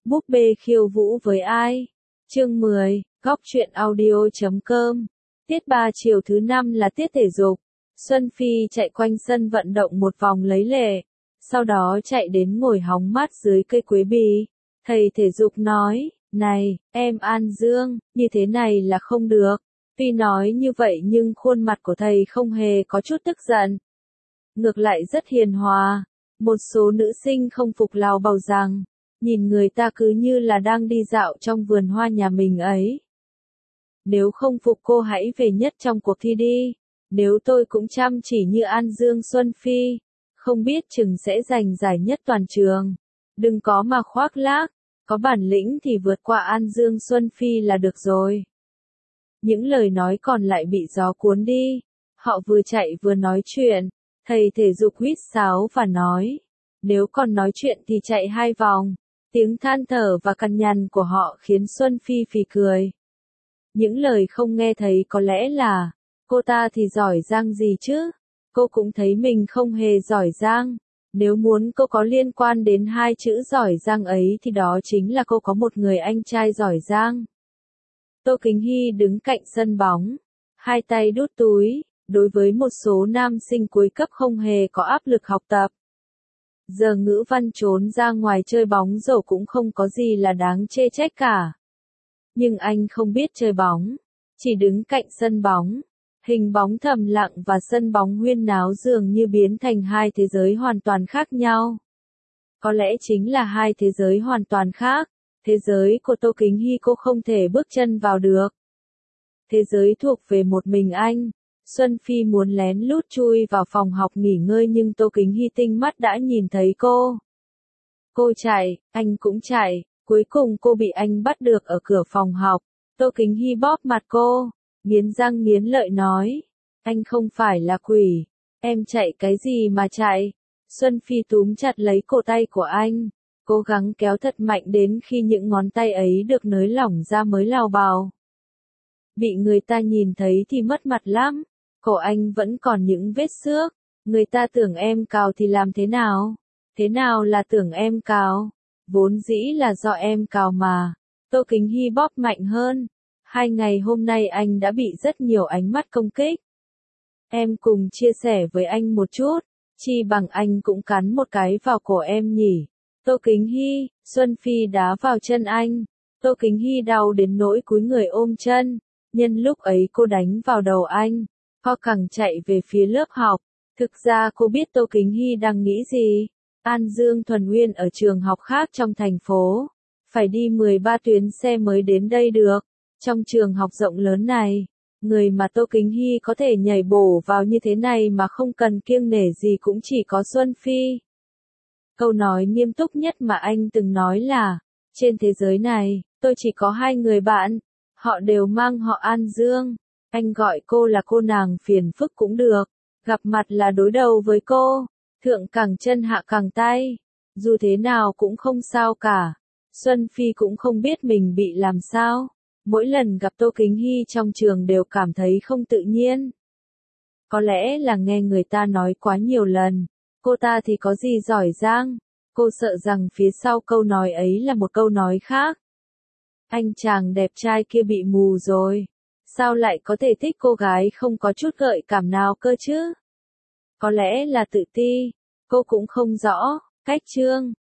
Búp bê khiêu vũ với ai? Chương 10, Góc truyện audio.com. Tiết 3 chiều thứ 5 là tiết thể dục. Xuân Phi chạy quanh sân vận động một vòng lấy lệ, sau đó chạy đến ngồi hóng mát dưới cây quế bì. Thầy thể dục nói, này, em An Dương, như thế này là không được. Tuy nói như vậy nhưng khuôn mặt của thầy không hề có chút tức giận. Ngược lại rất hiền hòa. Một số nữ sinh không phục lào bầu rằng, nhìn người ta cứ như là đang đi dạo trong vườn hoa nhà mình ấy. Nếu không phục cô hãy về nhất trong cuộc thi đi. Nếu tôi cũng chăm chỉ như An Dương Xuân Phi, không biết chừng sẽ giành giải nhất toàn trường. Đừng có mà khoác lác, có bản lĩnh thì vượt qua An Dương Xuân Phi là được rồi. Những lời nói còn lại bị gió cuốn đi. Họ vừa chạy vừa nói chuyện. Thầy thể dục huýt sáo và nói, nếu còn nói chuyện thì chạy 2 vòng. Tiếng than thở và cằn nhằn của họ khiến Xuân Phi phì cười. Những lời không nghe thấy có lẽ là, cô ta thì giỏi giang gì chứ? Cô cũng thấy mình không hề giỏi giang. Nếu muốn cô có liên quan đến 2 chữ giỏi giang ấy thì đó chính là cô có một người anh trai giỏi giang. Tô Kính Hy đứng cạnh sân bóng, 2 tay đút túi. Đối với một số nam sinh cuối cấp không hề có áp lực học tập. Giờ ngữ văn trốn ra ngoài chơi bóng rổ cũng không có gì là đáng chê trách cả. Nhưng anh không biết chơi bóng, chỉ đứng cạnh sân bóng. Hình bóng thầm lặng và sân bóng huyên náo dường như biến thành 2 thế giới hoàn toàn khác nhau. Có lẽ chính là 2 thế giới hoàn toàn khác. Thế giới của Tô Kính Hy cô không thể bước chân vào được. Thế giới thuộc về một mình anh. Xuân Phi muốn lén lút chui vào phòng học nghỉ ngơi nhưng Tô Kính Hy tinh mắt đã nhìn thấy cô. Cô chạy, anh cũng chạy, cuối cùng cô bị anh bắt được ở cửa phòng học. Tô Kính Hy bóp mặt cô, nghiến răng nghiến lợi nói, anh không phải là quỷ, em chạy cái gì mà chạy. Xuân Phi túm chặt lấy cổ tay của anh, cố gắng kéo thật mạnh đến khi những ngón tay ấy được nới lỏng ra mới lào bào. Bị người ta nhìn thấy thì mất mặt lắm. Cổ anh vẫn còn những vết xước. Người ta tưởng em cào thì làm thế nào? Thế nào là tưởng em cào? Vốn dĩ là do em cào mà. Tô Kính Hy bóp mạnh hơn. 2 ngày hôm nay anh đã bị rất nhiều ánh mắt công kích. Em cùng chia sẻ với anh một chút. Chi bằng anh cũng cắn một cái vào cổ em nhỉ. Tô Kính Hy, Xuân Phi đá vào chân anh. Tô Kính Hy đau đến nỗi cúi người ôm chân. Nhân lúc ấy cô đánh vào đầu anh. Ho cẳng chạy về phía lớp học. Thực ra cô biết Tô Kính Hy đang nghĩ gì. An Dương Thuần Uyên ở trường học khác trong thành phố. Phải đi 13 tuyến xe mới đến đây được. Trong trường học rộng lớn này, người mà Tô Kính Hy có thể nhảy bổ vào như thế này mà không cần kiêng nể gì cũng chỉ có Xuân Phi. Câu nói nghiêm túc nhất mà anh từng nói là, trên thế giới này, tôi chỉ có 2 người bạn. Họ đều mang họ An Dương. Anh gọi cô là cô nàng phiền phức cũng được. Gặp mặt là đối đầu với cô. Thượng cẳng chân hạ cẳng tay. Dù thế nào cũng không sao cả. Xuân Phi cũng không biết mình bị làm sao. Mỗi lần gặp Tô Kính Hy trong trường đều cảm thấy không tự nhiên. Có lẽ là nghe người ta nói quá nhiều lần. Cô ta thì có gì giỏi giang. Cô sợ rằng phía sau câu nói ấy là một câu nói khác. Anh chàng đẹp trai kia bị mù rồi. Sao lại có thể thích cô gái không có chút gợi cảm nào cơ chứ? Có lẽ là tự ti. Cô cũng không rõ. Cách chương.